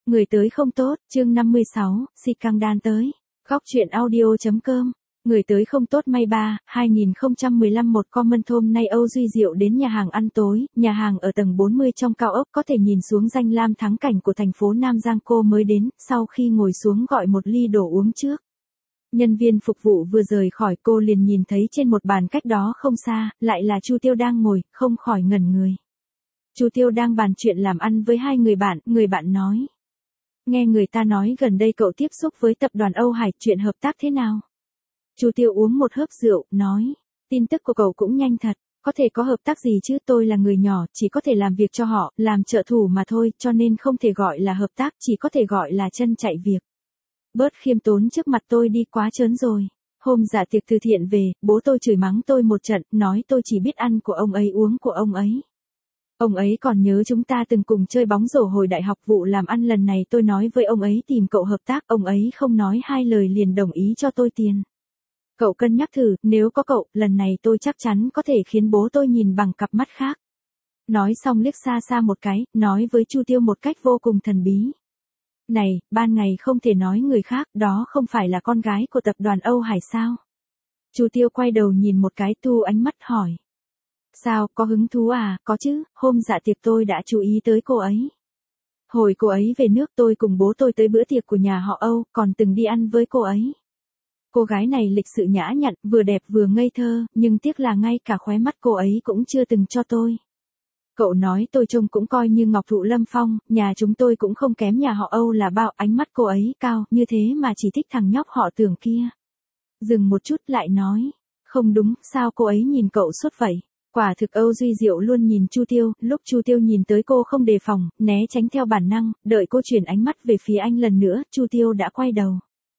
Người tới không tốt, chương 56, si căng đan tới. Góc truyện audio.com. Người tới không tốt may 2015 một comment hôm nay Âu Duy Diệu đến nhà hàng ăn tối, nhà hàng ở tầng 40 trong cao ốc có thể nhìn xuống danh lam thắng cảnh của thành phố Nam Giang. Cô mới đến, sau khi ngồi xuống gọi một ly đồ uống trước. Nhân viên phục vụ vừa rời khỏi cô liền nhìn thấy trên một bàn cách đó không xa, lại là Chu Tiêu đang ngồi, không khỏi ngẩn người. Chu Tiêu đang bàn chuyện làm ăn với hai người bạn nói. Nghe người ta nói gần đây cậu tiếp xúc với tập đoàn Âu Hải, chuyện hợp tác thế nào? Chu Tiêu uống một hớp rượu, nói, tin tức của cậu cũng nhanh thật, có thể có hợp tác gì chứ, tôi là người nhỏ, chỉ có thể làm việc cho họ, làm trợ thủ mà thôi, cho nên không thể gọi là hợp tác, chỉ có thể gọi là chân chạy việc. Bớt khiêm tốn trước mặt tôi đi, quá trớn rồi. Hôm dạ tiệc từ thiện về, bố tôi chửi mắng tôi một trận, nói tôi chỉ biết ăn của ông ấy uống của ông ấy. Ông ấy còn nhớ chúng ta từng cùng chơi bóng rổ hồi đại học. Vụ làm ăn lần này tôi nói với ông ấy tìm cậu hợp tác, ông ấy không nói hai lời liền đồng ý cho tôi tiền. Cậu cân nhắc thử, nếu có cậu, lần này tôi chắc chắn có thể khiến bố tôi nhìn bằng cặp mắt khác. Nói xong liếc xa xa một cái, nói với Chu Tiêu một cách vô cùng thần bí. Này, ban ngày không thể nói người khác, đó không phải là con gái của tập đoàn Âu Hải sao? Chu Tiêu quay đầu nhìn một cái, tu ánh mắt hỏi. Sao, có hứng thú à? Có chứ, hôm dạ tiệc tôi đã chú ý tới cô ấy. Hồi cô ấy về nước tôi cùng bố tôi tới bữa tiệc của nhà họ Âu, còn từng đi ăn với cô ấy. Cô gái này lịch sự nhã nhặn, vừa đẹp vừa ngây thơ, nhưng tiếc là ngay cả khóe mắt cô ấy cũng chưa từng cho tôi. Cậu nói tôi trông cũng coi như ngọc thụ lâm phong, nhà chúng tôi cũng không kém nhà họ Âu là bao. Ánh mắt cô ấy cao như thế mà chỉ thích thằng nhóc họ Tưởng kia. Dừng một chút lại nói, không đúng, sao cô ấy nhìn cậu suốt vậy? Quả thực Âu Duy Diệu luôn nhìn Chu Tiêu, lúc Chu Tiêu nhìn tới cô không đề phòng, né tránh theo bản năng, đợi cô chuyển ánh mắt về phía anh lần nữa, Chu Tiêu đã quay đầu.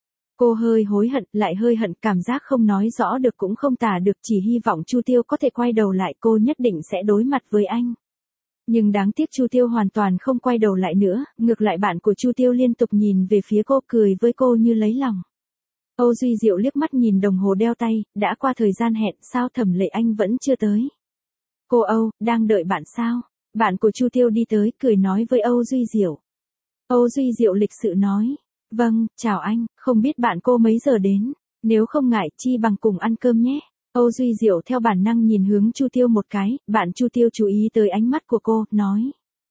Cô hơi hối hận, lại hơi hận, cảm giác không nói rõ được cũng không tả được, chỉ hy vọng Chu Tiêu có thể quay đầu lại, cô nhất định sẽ đối mặt với anh. Nhưng đáng tiếc Chu Tiêu hoàn toàn không quay đầu lại nữa, ngược lại bạn của Chu Tiêu liên tục nhìn về phía cô, cười với cô như lấy lòng. Âu Duy Diệu liếc mắt nhìn đồng hồ đeo tay, đã qua thời gian hẹn, sao Thẩm Lệ Anh vẫn chưa tới? Cô Âu, đang đợi bạn sao? Bạn của Chu Tiêu đi tới, cười nói với Âu Duy Diệu. Âu Duy Diệu lịch sự nói, vâng, chào anh, không biết bạn cô mấy giờ đến, nếu không ngại chi bằng cùng ăn cơm nhé. Âu Duy Diệu theo bản năng nhìn hướng Chu Tiêu một cái, bạn Chu Tiêu chú ý tới ánh mắt của cô, nói.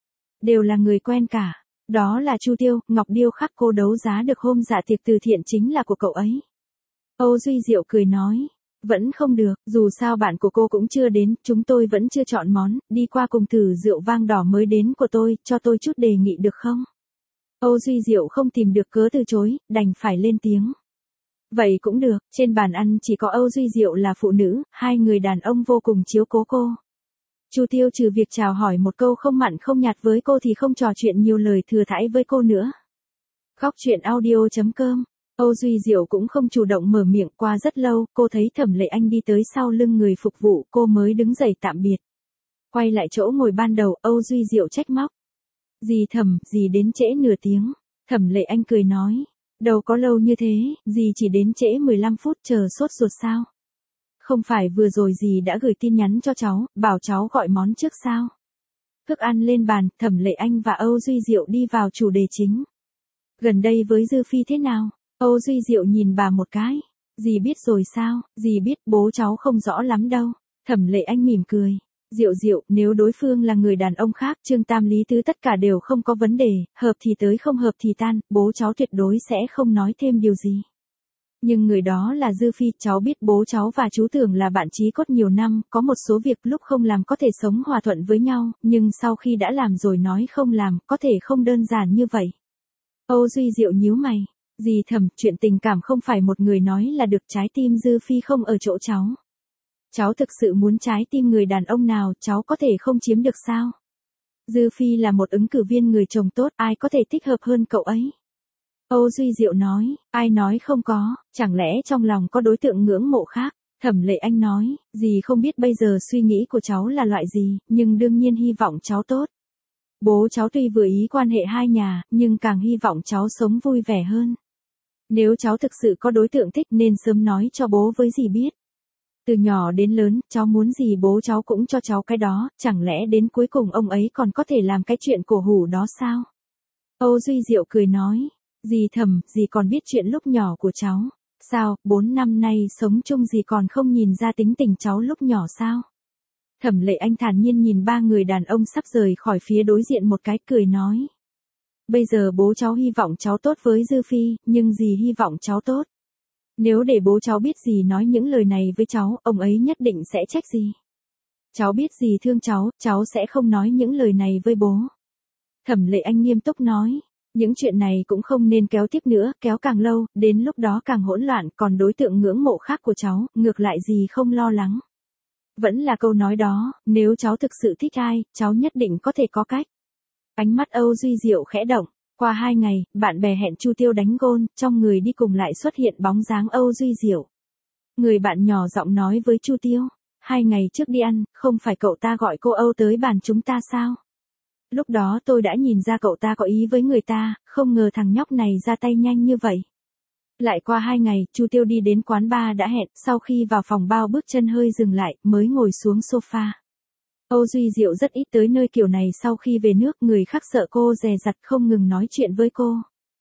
Đều là người quen cả, đó là Chu Tiêu, ngọc điêu khắc cô đấu giá được hôm dạ tiệc từ thiện chính là của cậu ấy. Âu Duy Diệu cười nói. Vẫn không được, dù sao bạn của cô cũng chưa đến, chúng tôi vẫn chưa chọn món, đi qua cùng thử rượu vang đỏ mới đến của tôi, cho tôi chút đề nghị được không? Âu Duy Diệu không tìm được cớ từ chối, đành phải lên tiếng. Vậy cũng được, trên bàn ăn chỉ có Âu Duy Diệu là phụ nữ, hai người đàn ông vô cùng chiếu cố cô. Chu Tiêu trừ việc chào hỏi một câu không mặn không nhạt với cô thì không trò chuyện nhiều lời thừa thãi với cô nữa. Góc truyện audio.com. Âu Duy Diệu cũng không chủ động mở miệng, qua rất lâu, cô thấy Thẩm Lệ Anh đi tới sau lưng người phục vụ, cô mới đứng dậy tạm biệt. Quay lại chỗ ngồi ban đầu, Âu Duy Diệu trách móc. Dì Thẩm, dì đến trễ nửa tiếng. Thẩm Lệ Anh cười nói. Đâu có lâu như thế, dì chỉ đến trễ 15 phút, chờ sốt ruột sao? Không phải vừa rồi dì đã gửi tin nhắn cho cháu, bảo cháu gọi món trước sao? Thức ăn lên bàn, Thẩm Lệ Anh và Âu Duy Diệu đi vào chủ đề chính. Gần đây với Dư Phi thế nào? Âu Duy Diệu nhìn bà một cái. Dì biết rồi sao? Dì biết, bố cháu không rõ lắm đâu. Thẩm Lệ Anh mỉm cười. Diệu Diệu, nếu đối phương là người đàn ông khác, Trương Tam Lý Tứ tất cả đều không có vấn đề, hợp thì tới không hợp thì tan, bố cháu tuyệt đối sẽ không nói thêm điều gì. Nhưng người đó là Dư Phi, cháu biết bố cháu và chú Tưởng là bạn chí cốt nhiều năm, có một số việc lúc không làm có thể sống hòa thuận với nhau, nhưng sau khi đã làm rồi nói không làm, có thể không đơn giản như vậy. Âu Duy Diệu nhíu mày. Dì Thẩm, chuyện tình cảm không phải một người nói là được, trái tim Dư Phi không ở chỗ cháu. Cháu thực sự muốn trái tim người đàn ông nào, cháu có thể không chiếm được sao? Dư Phi là một ứng cử viên người chồng tốt, ai có thể thích hợp hơn cậu ấy? Âu Duy Diệu nói, ai nói không có, chẳng lẽ trong lòng có đối tượng ngưỡng mộ khác? Thẩm Lệ Anh nói, dì không biết bây giờ suy nghĩ của cháu là loại gì, nhưng đương nhiên hy vọng cháu tốt. Bố cháu tuy vừa ý quan hệ hai nhà, nhưng càng hy vọng cháu sống vui vẻ hơn. Nếu cháu thực sự có đối tượng thích nên sớm nói cho bố với dì biết. Từ nhỏ đến lớn, cháu muốn gì bố cháu cũng cho cháu cái đó, chẳng lẽ đến cuối cùng ông ấy còn có thể làm cái chuyện cổ hủ đó sao? Âu Duy Diệu cười nói, dì Thẩm, dì còn biết chuyện lúc nhỏ của cháu. Sao, 4 năm nay sống chung dì còn không nhìn ra tính tình cháu lúc nhỏ sao? Thẩm Lệ Anh thản nhiên nhìn ba người đàn ông sắp rời khỏi phía đối diện một cái, cười nói. Bây giờ bố cháu hy vọng cháu tốt với Dư Phi, nhưng dì hy vọng cháu tốt. Nếu để bố cháu biết dì nói những lời này với cháu, ông ấy nhất định sẽ trách dì. Cháu biết dì thương cháu sẽ không nói những lời này với bố. Thẩm Lệ Anh nghiêm túc nói. Những chuyện này cũng không nên kéo tiếp nữa, kéo càng lâu, đến lúc đó càng hỗn loạn, còn đối tượng ngưỡng mộ khác của cháu, ngược lại dì không lo lắng. Vẫn là câu nói đó, nếu cháu thực sự thích ai, cháu nhất định có thể có cách. Ánh mắt Âu Duy Diệu khẽ động. Qua 2 ngày, bạn bè hẹn Chu Tiêu đánh gôn, trong người đi cùng lại xuất hiện bóng dáng Âu Duy Diệu. Người bạn nhỏ giọng nói với Chu Tiêu, 2 ngày trước đi ăn, không phải cậu ta gọi cô Âu tới bàn chúng ta sao? Lúc đó tôi đã nhìn ra cậu ta có ý với người ta, không ngờ thằng nhóc này ra tay nhanh như vậy. Lại qua 2 ngày, Chu Tiêu đi đến quán bar đã hẹn, sau khi vào phòng bao bước chân hơi dừng lại, mới ngồi xuống sofa. Âu Duy Diệu rất ít tới nơi kiểu này, sau khi về nước người khác sợ cô dè dặt không ngừng nói chuyện với cô.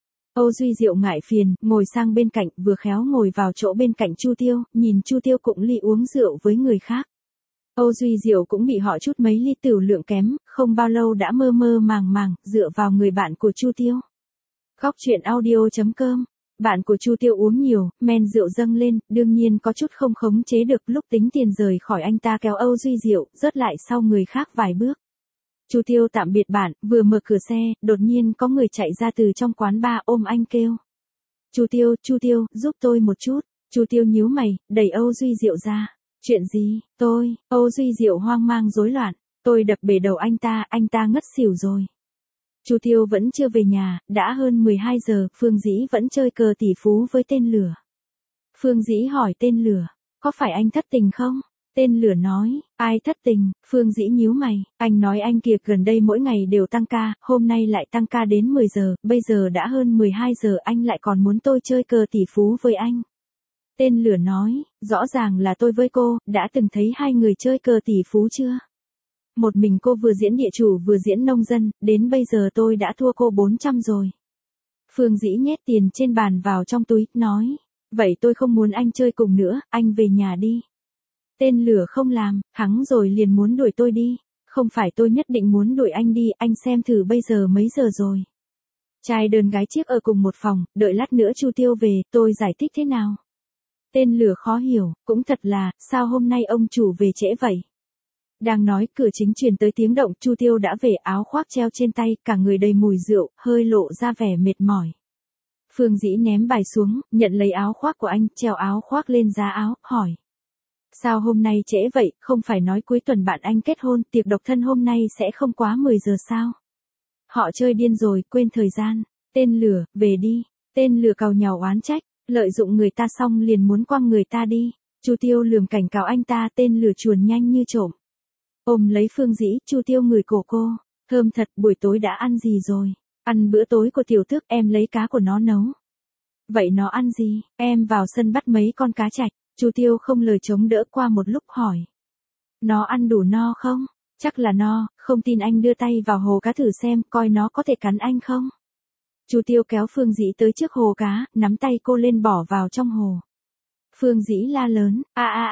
Âu Duy Diệu ngại phiền, ngồi sang bên cạnh, vừa khéo ngồi vào chỗ bên cạnh Chu Tiêu, nhìn Chu Tiêu cụng ly uống rượu với người khác. Âu Duy Diệu cũng bị họ chút mấy ly tửu lượng kém, không bao lâu đã mơ mơ màng màng, dựa vào người bạn của Chu Tiêu. Góc truyện audio.com. Bạn của Chu Tiêu uống nhiều, men rượu dâng lên, đương nhiên có chút không khống chế được, lúc tính tiền rời khỏi anh ta kéo Âu Duy Diệu, rớt lại sau người khác vài bước. Chu Tiêu tạm biệt bạn, vừa mở cửa xe, đột nhiên có người chạy ra từ trong quán bar ôm anh kêu. Chu Tiêu, giúp tôi một chút. Chu Tiêu nhíu mày, đẩy Âu Duy Diệu ra. Chuyện gì? Âu Duy Diệu hoang mang rối loạn. Tôi đập bể đầu anh ta ngất xỉu rồi. Chu Tiêu vẫn chưa về nhà, đã hơn 12 giờ, Phương Dĩ vẫn chơi cờ tỷ phú với tên lửa. Phương Dĩ hỏi tên lửa, có phải anh thất tình không? Tên lửa nói, ai thất tình? Phương Dĩ nhíu mày, anh nói anh kia gần đây mỗi ngày đều tăng ca, hôm nay lại tăng ca đến 10 giờ, bây giờ đã hơn 12 giờ anh lại còn muốn tôi chơi cờ tỷ phú với anh. Tên lửa nói, rõ ràng là tôi với cô, đã từng thấy hai người chơi cờ tỷ phú chưa? Một mình cô vừa diễn địa chủ vừa diễn nông dân, đến bây giờ tôi đã thua cô 400 rồi. Phương Dĩ nhét tiền trên bàn vào trong túi, nói, vậy tôi không muốn anh chơi cùng nữa, anh về nhà đi. Tên lửa không làm, thắng rồi liền muốn đuổi tôi đi. Không phải tôi nhất định muốn đuổi anh đi, anh xem thử bây giờ mấy giờ rồi. Trai đơn gái chiếc ở cùng một phòng, đợi lát nữa Chu Tiêu về, tôi giải thích thế nào. Tên lửa khó hiểu, cũng thật là, sao hôm nay ông chủ về trễ vậy? Đang nói, cửa chính truyền tới tiếng động, Chu Tiêu đã về, áo khoác treo trên tay, cả người đầy mùi rượu, hơi lộ ra vẻ mệt mỏi. Phương Dĩ ném bài xuống, nhận lấy áo khoác của anh, treo áo khoác lên giá áo, hỏi. Sao hôm nay trễ vậy, không phải nói cuối tuần bạn anh kết hôn, tiệc độc thân hôm nay sẽ không quá 10 giờ sao? Họ chơi điên rồi, quên thời gian. Tên lửa, về đi. Tên lửa càu nhàu oán trách, lợi dụng người ta xong liền muốn quăng người ta đi. Chu Tiêu lườm cảnh cáo anh ta, tên lửa chuồn nhanh như trộm. Ôm lấy Phương Dĩ, Chu Tiêu ngửi cổ cô, thơm thật, buổi tối đã ăn gì rồi? Ăn bữa tối của tiểu tước, em lấy cá của nó nấu. Vậy nó ăn gì? Em vào sân bắt mấy con cá trạch. Chu Tiêu không lời chống đỡ, qua một lúc hỏi. Nó ăn đủ no không? Chắc là no, không tin anh đưa tay vào hồ cá thử xem, coi nó có thể cắn anh không? Chu Tiêu kéo Phương Dĩ tới trước hồ cá, nắm tay cô lên bỏ vào trong hồ. Phương Dĩ la lớn,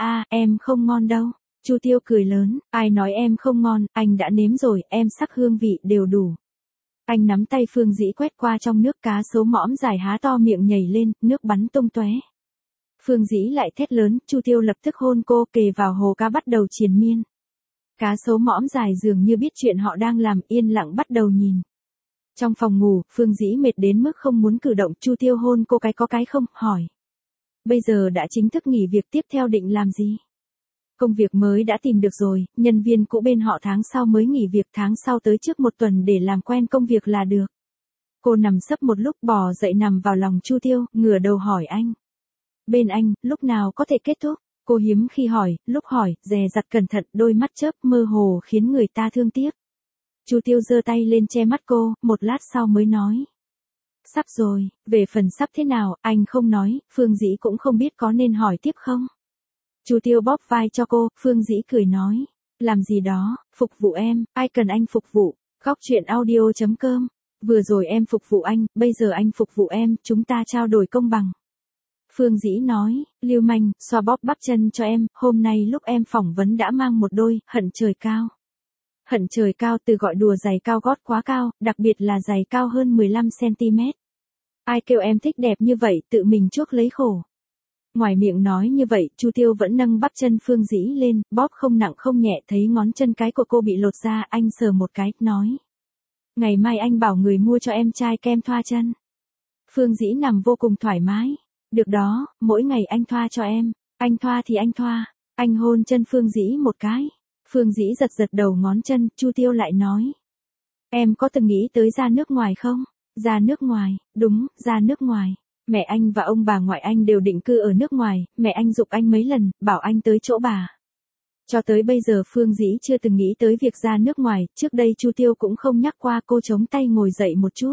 em không ngon đâu. Chu Tiêu cười lớn, ai nói em không ngon, anh đã nếm rồi, em sắc hương vị đều đủ. Anh nắm tay Phương Dĩ quét qua trong nước, cá sấu mõm dài há to miệng nhảy lên, nước bắn tung tóe. Phương Dĩ lại thét lớn, Chu Tiêu lập tức hôn cô, kề vào hồ cá bắt đầu triền miên. Cá sấu mõm dài dường như biết chuyện họ đang làm, yên lặng bắt đầu nhìn. Trong phòng ngủ, Phương Dĩ mệt đến mức không muốn cử động, Chu Tiêu hôn cô cái có cái không, hỏi. Bây giờ đã chính thức nghỉ việc, tiếp theo định làm gì? Công việc mới đã tìm được rồi, nhân viên cũ bên họ tháng sau mới nghỉ việc, tháng sau tới trước một tuần để làm quen công việc là được. Cô nằm sấp một lúc, bò dậy nằm vào lòng Chu Tiêu, ngửa đầu hỏi anh. Bên anh, lúc nào có thể kết thúc? Cô hiếm khi hỏi, lúc hỏi, dè dặt cẩn thận, đôi mắt chớp mơ hồ khiến người ta thương tiếc. Chu Tiêu giơ tay lên che mắt cô, một lát sau mới nói. Sắp rồi, về phần sắp thế nào, anh không nói, Phương Dĩ cũng không biết có nên hỏi tiếp không? Chu Tiêu bóp vai cho cô, Phương Dĩ cười nói. Làm gì đó, phục vụ em, ai cần anh phục vụ. Góc truyện audio.com vừa rồi em phục vụ anh, bây giờ anh phục vụ em, chúng ta trao đổi công bằng. Phương Dĩ nói, lưu manh, xoa bóp bắp chân cho em, hôm nay lúc em phỏng vấn đã mang một đôi, hận trời cao. Hận trời cao từ gọi đùa giày cao gót quá cao, đặc biệt là giày cao hơn 15cm. Ai kêu em thích đẹp như vậy, tự mình chuốc lấy khổ. Ngoài miệng nói như vậy, Chu Tiêu vẫn nâng bắp chân Phương Dĩ lên, bóp không nặng không nhẹ, thấy ngón chân cái của cô bị lột ra, anh sờ một cái, nói. Ngày mai anh bảo người mua cho em chai kem thoa chân. Phương Dĩ nằm vô cùng thoải mái. Được đó, mỗi ngày anh thoa cho em. Anh thoa thì anh thoa. Anh hôn chân Phương Dĩ một cái. Phương Dĩ giật giật đầu ngón chân, Chu Tiêu lại nói. Em có từng nghĩ tới ra nước ngoài không? Ra nước ngoài, đúng, ra nước ngoài. Mẹ anh và ông bà ngoại anh đều định cư ở nước ngoài, mẹ anh giục anh mấy lần, bảo anh tới chỗ bà. Cho tới bây giờ Phương Dĩ chưa từng nghĩ tới việc ra nước ngoài, trước đây Chu Tiêu cũng không nhắc qua, cô chống tay ngồi dậy một chút.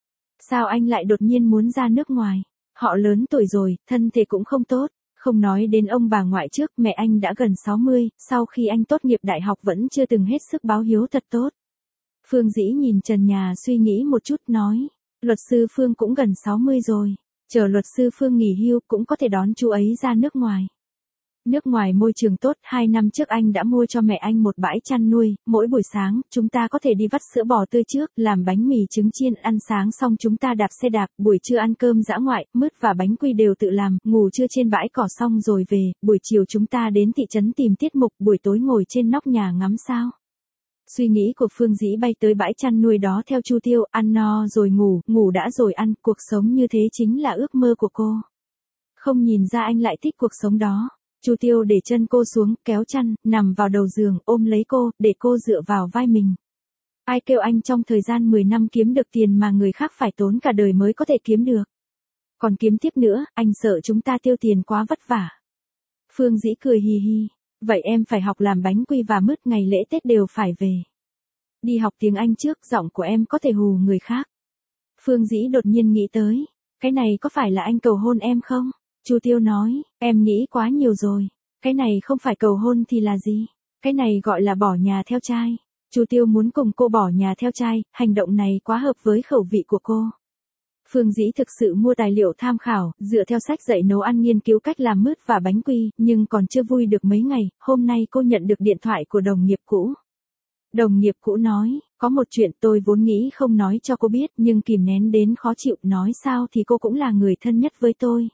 Sao anh lại đột nhiên muốn ra nước ngoài? Họ lớn tuổi rồi, thân thể cũng không tốt. Không nói đến ông bà ngoại trước, mẹ anh đã gần 60, sau khi anh tốt nghiệp đại học vẫn chưa từng hết sức báo hiếu thật tốt. Phương Dĩ nhìn trần nhà suy nghĩ một chút nói, luật sư Phương cũng gần 60 rồi, chờ luật sư Phương nghỉ hưu cũng có thể đón chú ấy ra nước ngoài. Nước ngoài môi trường tốt, 2 năm trước anh đã mua cho mẹ anh một bãi chăn nuôi, mỗi buổi sáng, chúng ta có thể đi vắt sữa bò tươi trước, làm bánh mì trứng chiên, ăn sáng xong chúng ta đạp xe đạp, buổi trưa ăn cơm dã ngoại, mứt và bánh quy đều tự làm, ngủ trưa trên bãi cỏ xong rồi về, buổi chiều chúng ta đến thị trấn tìm tiết mục, buổi tối ngồi trên nóc nhà ngắm sao. Suy nghĩ của Phương Dĩ bay tới bãi chăn nuôi đó theo Chu Tiêu, ăn no rồi ngủ, ngủ đã rồi ăn, cuộc sống như thế chính là ước mơ của cô. Không nhìn ra anh lại thích cuộc sống đó. Chu Tiêu để chân cô xuống, kéo chăn, nằm vào đầu giường, ôm lấy cô, để cô dựa vào vai mình. Ai kêu anh trong thời gian 10 năm kiếm được tiền mà người khác phải tốn cả đời mới có thể kiếm được. Còn kiếm tiếp nữa, anh sợ chúng ta tiêu tiền quá vất vả. Phương Dĩ cười hì hì. Vậy em phải học làm bánh quy và mứt, ngày lễ Tết đều phải về. Đi học tiếng Anh trước, giọng của em có thể hù người khác. Phương Dĩ đột nhiên nghĩ tới. Cái này có phải là anh cầu hôn em không? Chu Tiêu nói, em nghĩ quá nhiều rồi. Cái này không phải cầu hôn thì là gì? Cái này gọi là bỏ nhà theo trai. Chu Tiêu muốn cùng cô bỏ nhà theo trai, hành động này quá hợp với khẩu vị của cô. Phương Dĩ thực sự mua tài liệu tham khảo, dựa theo sách dạy nấu ăn nghiên cứu cách làm mứt và bánh quy, nhưng còn chưa vui được mấy ngày, hôm nay cô nhận được điện thoại của đồng nghiệp cũ. Đồng nghiệp cũ nói, có một chuyện tôi vốn nghĩ không nói cho cô biết nhưng kìm nén đến khó chịu, nói sao thì cô cũng là người thân nhất với tôi.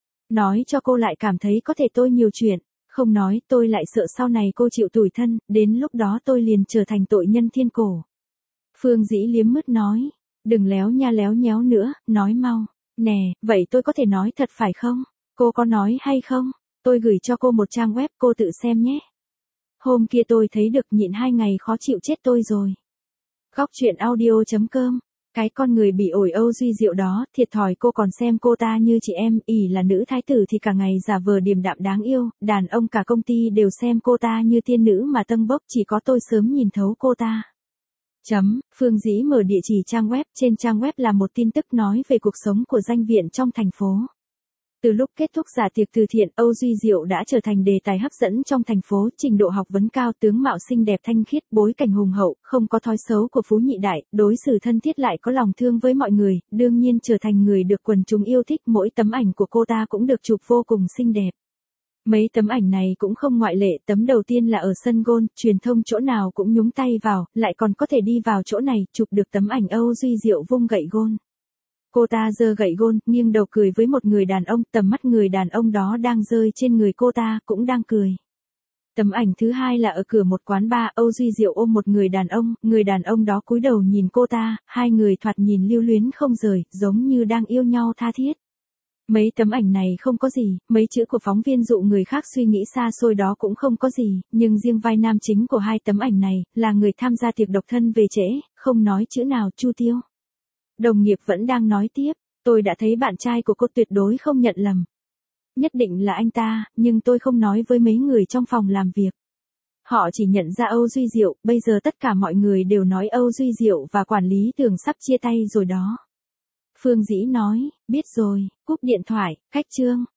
Nói cho cô lại cảm thấy có thể tôi nhiều chuyện, không nói tôi lại sợ sau này cô chịu tủi thân, đến lúc đó tôi liền trở thành tội nhân thiên cổ. Phương Dĩ liếm mứt nói, đừng léo nha léo nhéo nữa, nói mau. Nè, vậy tôi có thể nói thật phải không? Cô có nói hay không? Tôi gửi cho cô một trang web, cô tự xem nhé. Hôm kia tôi thấy được, nhịn 2 ngày khó chịu chết tôi rồi. Góc truyện audio.com. Cái con người bị ổi Âu Duy Diệu đó, thiệt thòi cô còn xem cô ta như chị em, ỷ là nữ thái tử thì cả ngày giả vờ điềm đạm đáng yêu, đàn ông cả công ty đều xem cô ta như tiên nữ mà tâng bốc, chỉ có tôi sớm nhìn thấu cô ta. Phương Dĩ mở địa chỉ trang web, trên trang web là một tin tức nói về cuộc sống của danh viện trong thành phố. Từ lúc kết thúc giả tiệc từ thiện, Âu Duy Diệu đã trở thành đề tài hấp dẫn trong thành phố, trình độ học vấn cao, tướng mạo xinh đẹp thanh khiết, bối cảnh hùng hậu, không có thói xấu của phú nhị đại, đối xử thân thiết lại có lòng thương với mọi người, đương nhiên trở thành người được quần chúng yêu thích, mỗi tấm ảnh của cô ta cũng được chụp vô cùng xinh đẹp. Mấy tấm ảnh này cũng không ngoại lệ, tấm đầu tiên là ở sân golf, truyền thông chỗ nào cũng nhúng tay vào, lại còn có thể đi vào chỗ này, chụp được tấm ảnh Âu Duy Diệu vung gậy golf. Cô ta giơ gậy golf, nghiêng đầu cười với một người đàn ông, tầm mắt người đàn ông đó đang rơi trên người cô ta, cũng đang cười. Tấm ảnh thứ hai là ở cửa một quán bar, Âu Duy Diệu ôm một người đàn ông đó cúi đầu nhìn cô ta, hai người thoạt nhìn lưu luyến không rời, giống như đang yêu nhau tha thiết. Mấy tấm ảnh này không có gì, mấy chữ của phóng viên dụ người khác suy nghĩ xa xôi đó cũng không có gì, nhưng riêng vai nam chính của hai tấm ảnh này, là người tham gia tiệc độc thân về trễ, không nói chữ nào. Chu Tiêu. Đồng nghiệp vẫn đang nói tiếp, tôi đã thấy bạn trai của cô tuyệt đối không nhận lầm. Nhất định là anh ta, nhưng tôi không nói với mấy người trong phòng làm việc. Họ chỉ nhận ra Âu Duy Diệu, bây giờ tất cả mọi người đều nói Âu Duy Diệu và quản lý Tường sắp chia tay rồi đó. Phương Dĩ nói, biết rồi, cúp điện thoại, cách chương.